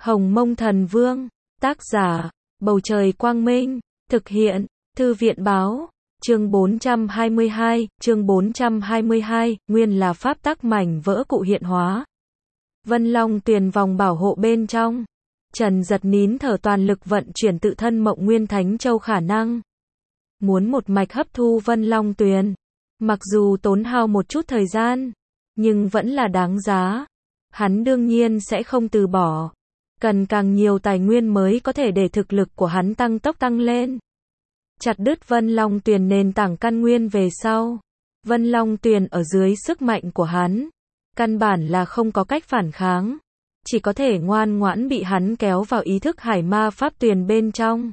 Hồng Mông Thần Vương, tác giả, Bầu Trời Quang Minh, thực hiện, Thư viện Báo, chương 422, nguyên là pháp tắc mảnh vỡ cụ hiện hóa. Vân Long Tuyền vòng bảo hộ bên trong. Trần Giật nín thở toàn lực vận chuyển tự thân Mộng Nguyên Thánh Châu khả năng. Muốn một mạch hấp thu Vân Long Tuyền. Mặc dù tốn hao một chút thời gian, nhưng vẫn là đáng giá. Hắn đương nhiên sẽ không từ bỏ. Cần càng nhiều tài nguyên mới có thể để thực lực của hắn tăng tốc tăng lên. Chặt đứt Vân Long Tuyền nền tảng căn nguyên về sau. Vân Long Tuyền ở dưới sức mạnh của hắn. Căn bản là không có cách phản kháng. Chỉ có thể ngoan ngoãn bị hắn kéo vào ý thức hải ma pháp tuyền bên trong.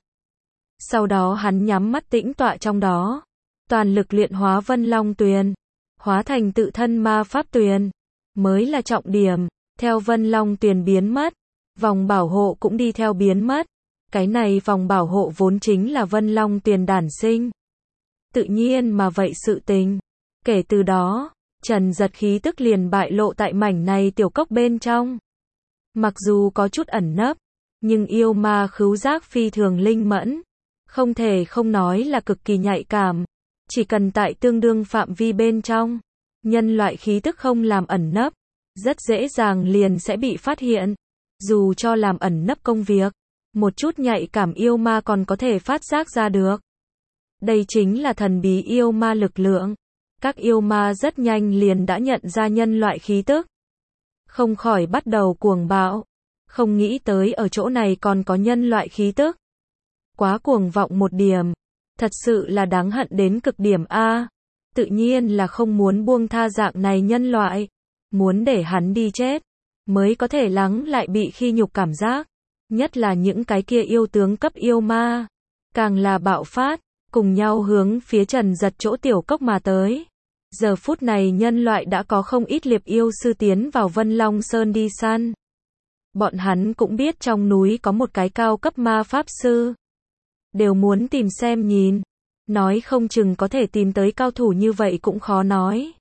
Sau đó hắn nhắm mắt tĩnh tọa trong đó. Toàn lực luyện hóa Vân Long Tuyền. Hóa thành tự thân ma pháp tuyền. Mới là trọng điểm. Theo Vân Long Tuyền biến mất. Vòng bảo hộ cũng đi theo biến mất. Cái này vòng bảo hộ vốn chính là Vân Long Tuyền đản sinh. Tự nhiên mà vậy sự tình. Kể từ đó, Trần Giật khí tức liền bại lộ tại mảnh này tiểu cốc bên trong. Mặc dù có chút ẩn nấp, nhưng yêu ma khứu giác phi thường linh mẫn. Không thể không nói là cực kỳ nhạy cảm. Chỉ cần tại tương đương phạm vi bên trong, nhân loại khí tức không làm ẩn nấp, rất dễ dàng liền sẽ bị phát hiện. Dù cho làm ẩn nấp công việc, một chút nhạy cảm yêu ma còn có thể phát giác ra được. Đây chính là thần bí yêu ma lực lượng. Các yêu ma rất nhanh liền đã nhận ra nhân loại khí tức. Không khỏi bắt đầu cuồng bạo. Không nghĩ tới ở chỗ này còn có nhân loại khí tức. Quá cuồng vọng một điểm. Thật sự là đáng hận đến cực điểm a. Tự nhiên là không muốn buông tha dạng này nhân loại. Muốn để hắn đi chết. Mới có thể lắng lại bị khi nhục cảm giác. Nhất là những cái kia yêu tướng cấp yêu ma. Càng là bạo phát. Cùng nhau hướng phía Trần Giật chỗ tiểu cốc mà tới. Giờ phút này nhân loại đã có không ít liệp yêu sư tiến vào Vân Long Sơn đi săn. Bọn hắn cũng biết trong núi có một cái cao cấp ma pháp sư. Đều muốn tìm xem nhìn. Nói không chừng có thể tìm tới cao thủ như vậy cũng khó nói.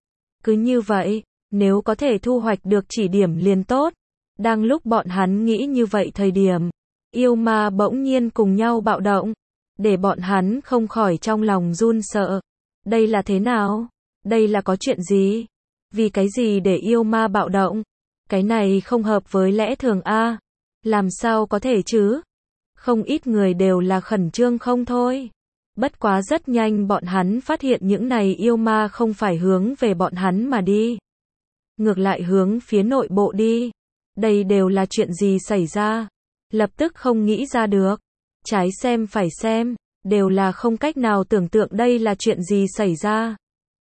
Cứ như vậy, nếu có thể thu hoạch được chỉ điểm liền tốt. Đang lúc bọn hắn nghĩ như vậy thời điểm, yêu ma bỗng nhiên cùng nhau bạo động. Để bọn hắn không khỏi trong lòng run sợ. Đây là thế nào? Đây là có chuyện gì? Vì cái gì để yêu ma bạo động? Cái này không hợp với lẽ thường a. Làm sao có thể chứ? Không ít người đều là khẩn trương không thôi. Bất quá rất nhanh bọn hắn phát hiện những này yêu ma không phải hướng về bọn hắn mà đi. Ngược lại hướng phía nội bộ đi. Đây đều là chuyện gì xảy ra? Lập tức không nghĩ ra được. Trái xem phải xem, đều là không cách nào tưởng tượng đây là chuyện gì xảy ra.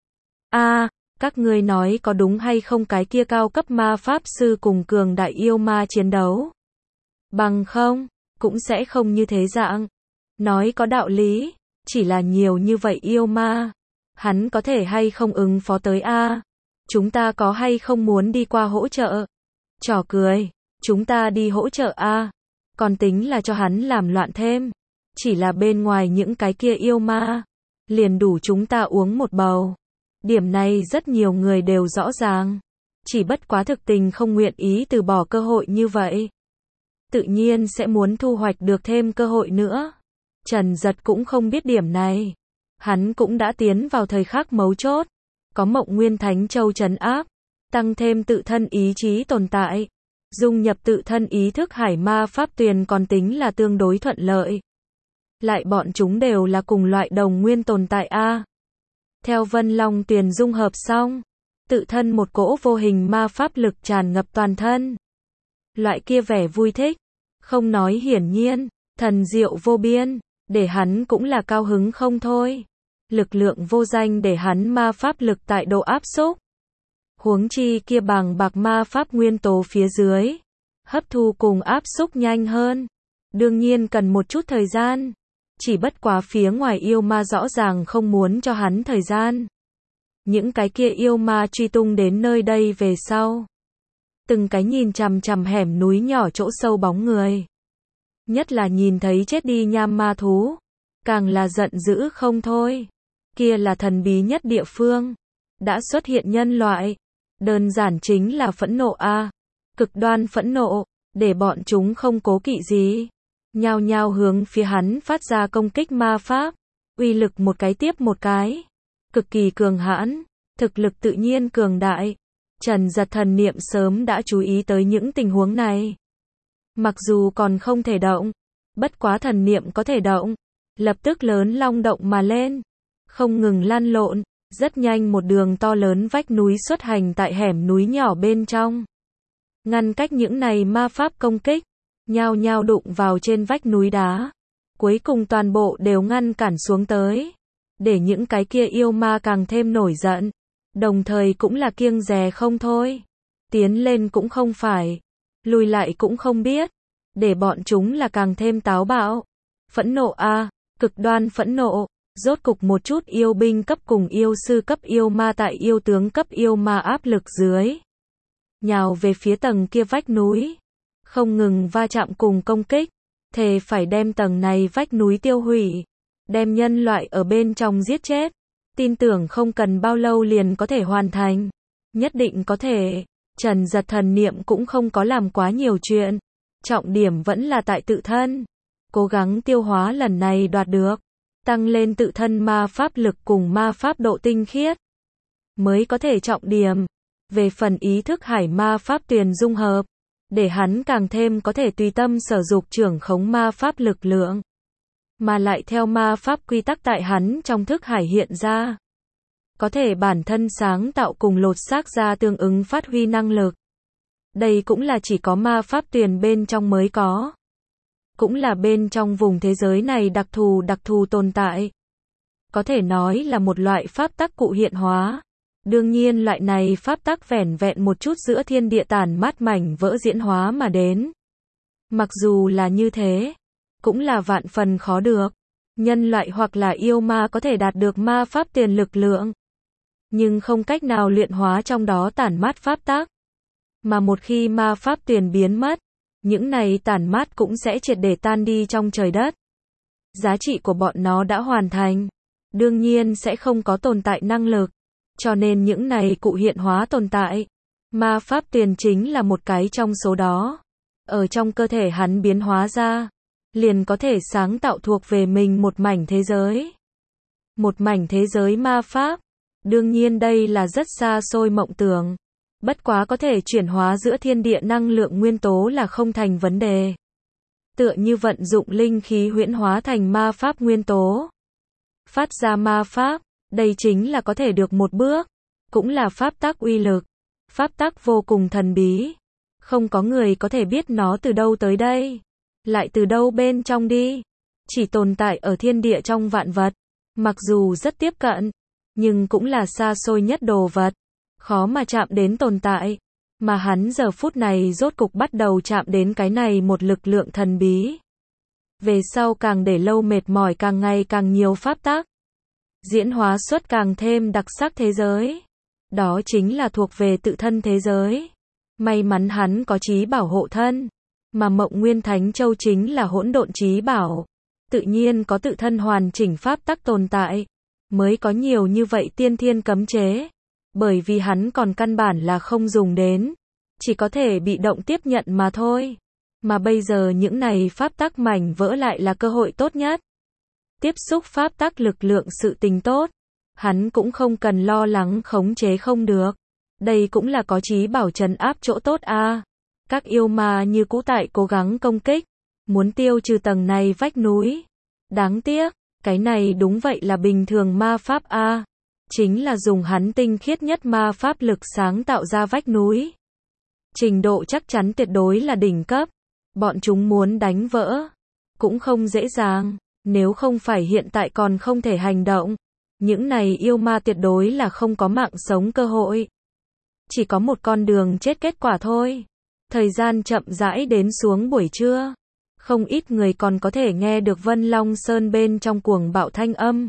Các ngươi nói có đúng hay không cái kia cao cấp ma pháp sư cùng cường đại yêu ma chiến đấu? Bằng không, cũng sẽ không như thế dạng. Nói có đạo lý, chỉ là nhiều như vậy yêu ma. Hắn có thể hay không ứng phó tới Chúng ta có hay không muốn đi qua hỗ trợ? Trò cười, chúng ta đi hỗ trợ Còn tính là cho hắn làm loạn thêm. Chỉ là bên ngoài những cái kia yêu ma, liền đủ chúng ta uống một bầu. Điểm này rất nhiều người đều rõ ràng. Chỉ bất quá thực tình không nguyện ý từ bỏ cơ hội như vậy. Tự nhiên sẽ muốn thu hoạch được thêm cơ hội nữa. Trần Giật cũng không biết điểm này. Hắn cũng đã tiến vào thời khắc mấu chốt. Có Mộng Nguyên Thánh Châu trấn áp. Tăng thêm tự thân ý chí tồn tại. Dung nhập tự thân ý thức hải ma pháp tuyền còn tính là tương đối thuận lợi. Lại bọn chúng đều là cùng loại đồng nguyên tồn tại Theo Vân Long Tuyền dung hợp xong, tự thân một cỗ vô hình ma pháp lực tràn ngập toàn thân. Loại kia vẻ vui thích, không nói hiển nhiên, thần diệu vô biên, để hắn cũng là cao hứng không thôi. Lực lượng vô danh để hắn ma pháp lực tại độ áp xúc. Huống chi kia bằng bạc ma pháp nguyên tố phía dưới, hấp thu cùng áp xúc nhanh hơn. Đương nhiên cần một chút thời gian. Chỉ bất quá phía ngoài yêu ma rõ ràng không muốn cho hắn thời gian. Những cái kia yêu ma truy tung đến nơi đây về sau. Từng cái nhìn chằm chằm hẻm núi nhỏ chỗ sâu bóng người. Nhất là nhìn thấy chết đi nham ma thú. Càng là giận dữ không thôi. Kia là thần bí nhất địa phương. Đã xuất hiện nhân loại. Đơn giản chính là phẫn nộ cực đoan phẫn nộ. để bọn chúng không cố kỵ gì, nhao nhao hướng phía hắn phát ra công kích ma pháp, uy lực một cái tiếp một cái, cực kỳ cường hãn, thực lực tự nhiên cường đại. Trần Giật thần niệm sớm đã chú ý tới những tình huống này. Mặc dù còn không thể động, bất quá thần niệm có thể động, lập tức lớn long động mà lên, không ngừng lăn lộn, rất nhanh một đường to lớn vách núi xuất hành tại hẻm núi nhỏ bên trong. Ngăn cách những này ma pháp công kích, nhao nhao đụng vào trên vách núi đá. Cuối cùng toàn bộ đều ngăn cản xuống tới, để những cái kia yêu ma càng thêm nổi giận, đồng thời cũng là kiêng dè không thôi. Tiến lên cũng không phải, lùi lại cũng không biết, để bọn chúng là càng thêm táo bạo. Phẫn nộ a, cực đoan phẫn nộ, rốt cục một chút yêu binh cấp cùng yêu sư cấp yêu ma tại yêu tướng cấp yêu ma áp lực dưới, nhào về phía tầng kia vách núi, không ngừng va chạm cùng công kích, thề phải đem tầng này vách núi tiêu hủy, đem nhân loại ở bên trong giết chết. Tin tưởng không cần bao lâu liền có thể hoàn thành, nhất định có thể. Trần Giật thần niệm cũng không có làm quá nhiều chuyện, trọng điểm vẫn là tại tự thân, cố gắng tiêu hóa lần này đoạt được, tăng lên tự thân ma pháp lực cùng ma pháp độ tinh khiết, mới có thể trọng điểm. Về phần ý thức hải ma pháp tuyền dung hợp, để hắn càng thêm có thể tùy tâm sở dục trưởng khống ma pháp lực lượng, mà lại theo ma pháp quy tắc tại hắn trong thức hải hiện ra, có thể bản thân sáng tạo cùng lột xác ra tương ứng phát huy năng lực. Đây cũng là chỉ có ma pháp tuyền bên trong mới có, cũng là bên trong vùng thế giới này đặc thù tồn tại. Có thể nói là một loại pháp tắc cụ hiện hóa. Đương nhiên loại này pháp tắc vẻn vẹn một chút giữa thiên địa tàn mát mảnh vỡ diễn hóa mà đến. Mặc dù là như thế, cũng là vạn phần khó được. Nhân loại hoặc là yêu ma có thể đạt được ma pháp tiền lực lượng, nhưng không cách nào luyện hóa trong đó tản mát pháp tắc. Mà một khi ma pháp tiền biến mất, những này tản mát cũng sẽ triệt để tan đi trong trời đất. Giá trị của bọn nó đã hoàn thành, đương nhiên sẽ không có tồn tại năng lực. Cho nên những này cụ hiện hóa tồn tại, ma pháp tiền chính là một cái trong số đó. Ở trong cơ thể hắn biến hóa ra, liền có thể sáng tạo thuộc về mình một mảnh thế giới. Một mảnh thế giới ma pháp. Đương nhiên đây là rất xa xôi mộng tưởng. Bất quá có thể chuyển hóa giữa thiên địa năng lượng nguyên tố là không thành vấn đề. Tựa như vận dụng linh khí huyễn hóa thành ma pháp nguyên tố, phát ra ma pháp. Đây chính là có thể được một bước, cũng là pháp tắc uy lực, pháp tắc vô cùng thần bí, không có người có thể biết nó từ đâu tới đây, lại từ đâu bên trong đi, chỉ tồn tại ở thiên địa trong vạn vật, mặc dù rất tiếp cận, nhưng cũng là xa xôi nhất đồ vật, khó mà chạm đến tồn tại, mà hắn giờ phút này rốt cục bắt đầu chạm đến cái này một lực lượng thần bí. Về sau càng để lâu mệt mỏi càng ngày càng nhiều pháp tắc, diễn hóa xuất càng thêm đặc sắc thế giới. Đó chính là thuộc về tự thân thế giới. May mắn hắn có trí bảo hộ thân, mà Mộng Nguyên Thánh Châu chính là hỗn độn trí bảo. Tự nhiên có tự thân hoàn chỉnh pháp tắc tồn tại, mới có nhiều như vậy tiên thiên cấm chế. Bởi vì hắn còn căn bản là không dùng đến, chỉ có thể bị động tiếp nhận mà thôi. Mà bây giờ những này pháp tắc mảnh vỡ lại là cơ hội tốt nhất. Tiếp xúc pháp tắc lực lượng sự tình tốt, hắn cũng không cần lo lắng khống chế không được. Đây cũng là có trí bảo trấn áp chỗ tốt a. Các yêu ma như cũ tại cố gắng công kích, muốn tiêu trừ tầng này vách núi. Đáng tiếc, cái này đúng vậy là bình thường ma pháp a, chính là dùng hắn tinh khiết nhất ma pháp lực sáng tạo ra vách núi. Trình độ chắc chắn tuyệt đối là đỉnh cấp, bọn chúng muốn đánh vỡ cũng không dễ dàng. Nếu không phải hiện tại còn không thể hành động, những này yêu ma tuyệt đối là không có mạng sống cơ hội. Chỉ có một con đường chết kết quả thôi. Thời gian chậm rãi đến xuống buổi trưa. Không ít người còn có thể nghe được Vân Long Sơn bên trong cuồng bạo thanh âm.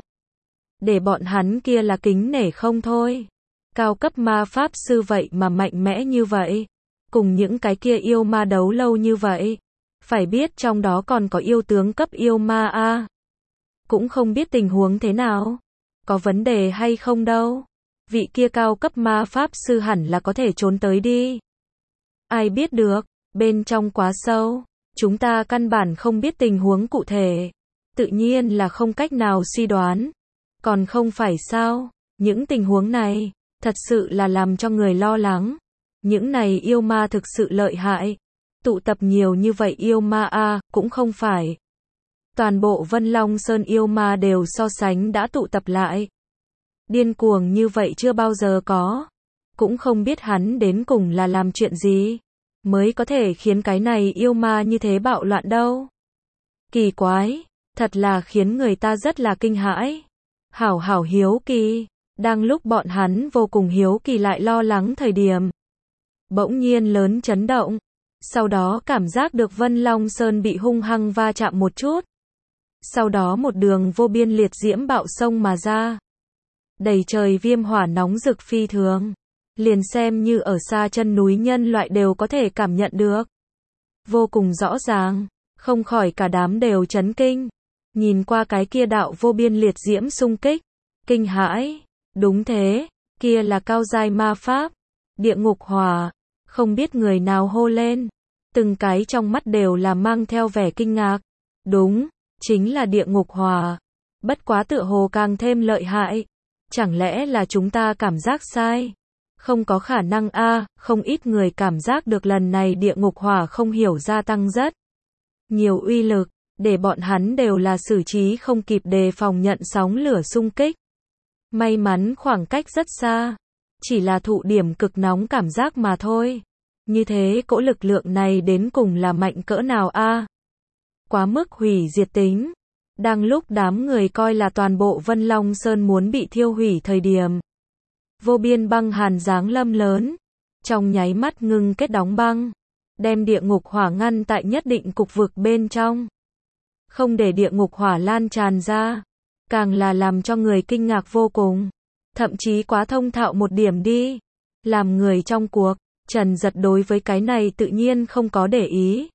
Để bọn hắn kia là kính nể không thôi. Cao cấp ma pháp sư vậy mà mạnh mẽ như vậy. Cùng những cái kia yêu ma đấu lâu như vậy. Phải biết trong đó còn có yêu tướng cấp yêu ma a. Cũng không biết tình huống thế nào, có vấn đề hay không đâu. Vị kia cao cấp ma pháp sư hẳn là có thể trốn tới đi. Ai biết được, Bên trong quá sâu, chúng ta căn bản không biết tình huống cụ thể, tự nhiên là không cách nào suy đoán. Còn không phải sao, những tình huống này, thật sự là làm cho người lo lắng. Những này yêu ma thực sự lợi hại. Tụ tập nhiều như vậy yêu ma cũng không phải. Toàn bộ Vân Long Sơn yêu ma đều so sánh đã tụ tập lại. Điên cuồng như vậy chưa bao giờ có. Cũng không biết hắn đến cùng là làm chuyện gì, mới có thể khiến cái này yêu ma như thế bạo loạn đâu. Kỳ quái, thật là khiến người ta rất là kinh hãi. Hảo hiếu kỳ, đang lúc bọn hắn vô cùng hiếu kỳ lại lo lắng thời điểm. Bỗng nhiên lớn chấn động, sau đó cảm giác được Vân Long Sơn bị hung hăng va chạm một chút. Sau đó một đường vô biên liệt diễm bạo sông mà ra. Đầy trời viêm hỏa nóng rực phi thường. Liền xem như ở xa chân núi nhân loại đều có thể cảm nhận được. Vô cùng rõ ràng, không khỏi cả đám đều chấn kinh. Nhìn qua cái kia đạo vô biên liệt diễm xung kích, kinh hãi, đúng thế, kia là cao giai ma pháp, địa ngục hỏa, không biết người nào hô lên, từng cái trong mắt đều là mang theo vẻ kinh ngạc, đúng, chính là địa ngục hỏa, bất quá tựa hồ càng thêm lợi hại, chẳng lẽ là chúng ta cảm giác sai? Không có khả năng không ít người cảm giác được lần này địa ngục hỏa không hiểu gia tăng rất nhiều uy lực, để bọn hắn đều là xử trí không kịp đề phòng nhận sóng lửa xung kích. May mắn khoảng cách rất xa, chỉ là thụ điểm cực nóng cảm giác mà thôi. Như thế cỗ lực lượng này đến cùng là mạnh cỡ nào Quá mức hủy diệt tính. Đang lúc đám người coi là toàn bộ Vân Long Sơn muốn bị thiêu hủy thời điểm. Vô biên băng hàn giáng lâm lớn, trong nháy mắt ngưng kết đóng băng, đem địa ngục hỏa ngăn tại nhất định cục vực bên trong. Không để địa ngục hỏa lan tràn ra, càng là làm cho người kinh ngạc vô cùng, thậm chí quá thông thạo một điểm đi. Làm người trong cuộc, Trần Giật đối với cái này tự nhiên không có để ý.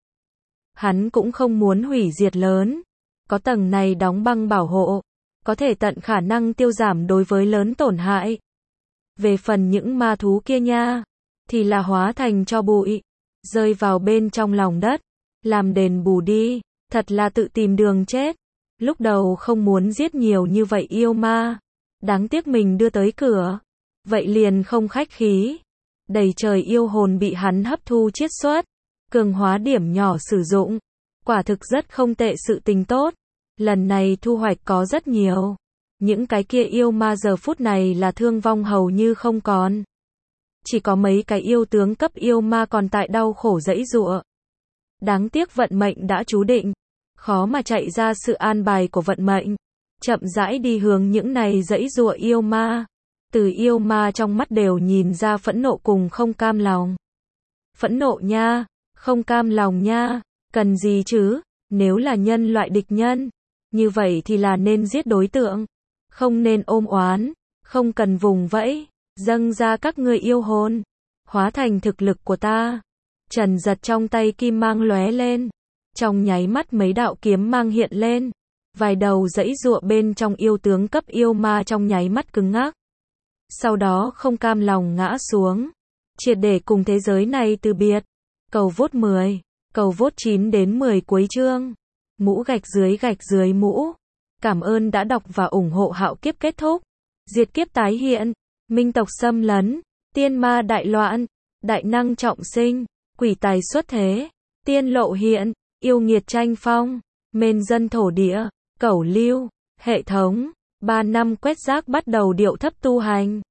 Hắn cũng không muốn hủy diệt lớn, có tầng này đóng băng bảo hộ, có thể tận khả năng tiêu giảm đối với lớn tổn hại. Về phần những ma thú kia nha, thì là hóa thành cho bụi, rơi vào bên trong lòng đất, làm đền bù đi, thật là tự tìm đường chết. Lúc đầu không muốn giết nhiều như vậy yêu ma, đáng tiếc mình đưa tới cửa, vậy liền không khách khí. Đầy trời yêu hồn bị hắn hấp thu chiết xuất, cường hóa điểm nhỏ sử dụng, quả thực rất không tệ sự tình tốt. Lần này thu hoạch có rất nhiều. Những cái kia yêu ma giờ phút này là thương vong hầu như không còn. Chỉ có mấy cái yêu tướng cấp yêu ma còn tại đau khổ giãy giụa. Đáng tiếc vận mệnh đã chú định, khó mà chạy ra sự an bài của vận mệnh. Chậm rãi đi hướng những này giãy giụa yêu ma. Từ yêu ma trong mắt đều nhìn ra phẫn nộ cùng không cam lòng. Phẫn nộ nha, không cam lòng nha, cần gì chứ, nếu là nhân loại địch nhân, như vậy thì là nên giết đối tượng. Không nên ôm oán, không cần vùng vẫy, dâng ra các ngươi yêu hồn, hóa thành thực lực của ta. Trần Giật trong tay kim mang lóe lên, trong nháy mắt mấy đạo kiếm mang hiện lên, vài đầu giãy giụa bên trong yêu tướng cấp yêu ma trong nháy mắt cứng ngắc. Sau đó không cam lòng ngã xuống, triệt để cùng thế giới này từ biệt. Cầu vote 10, cầu vote 9 đến 10 cuối chương. Mũ gạch dưới mũ. Cảm ơn đã đọc và ủng hộ Hạo Kiếp kết thúc. Diệt kiếp tái hiện, minh tộc xâm lấn, tiên ma đại loạn, đại năng trọng sinh, quỷ tài xuất thế, tiên lộ hiện, yêu nghiệt tranh phong, mền dân thổ địa, cẩu lưu, hệ thống, 3 năm quét rác bắt đầu điệu thấp tu hành.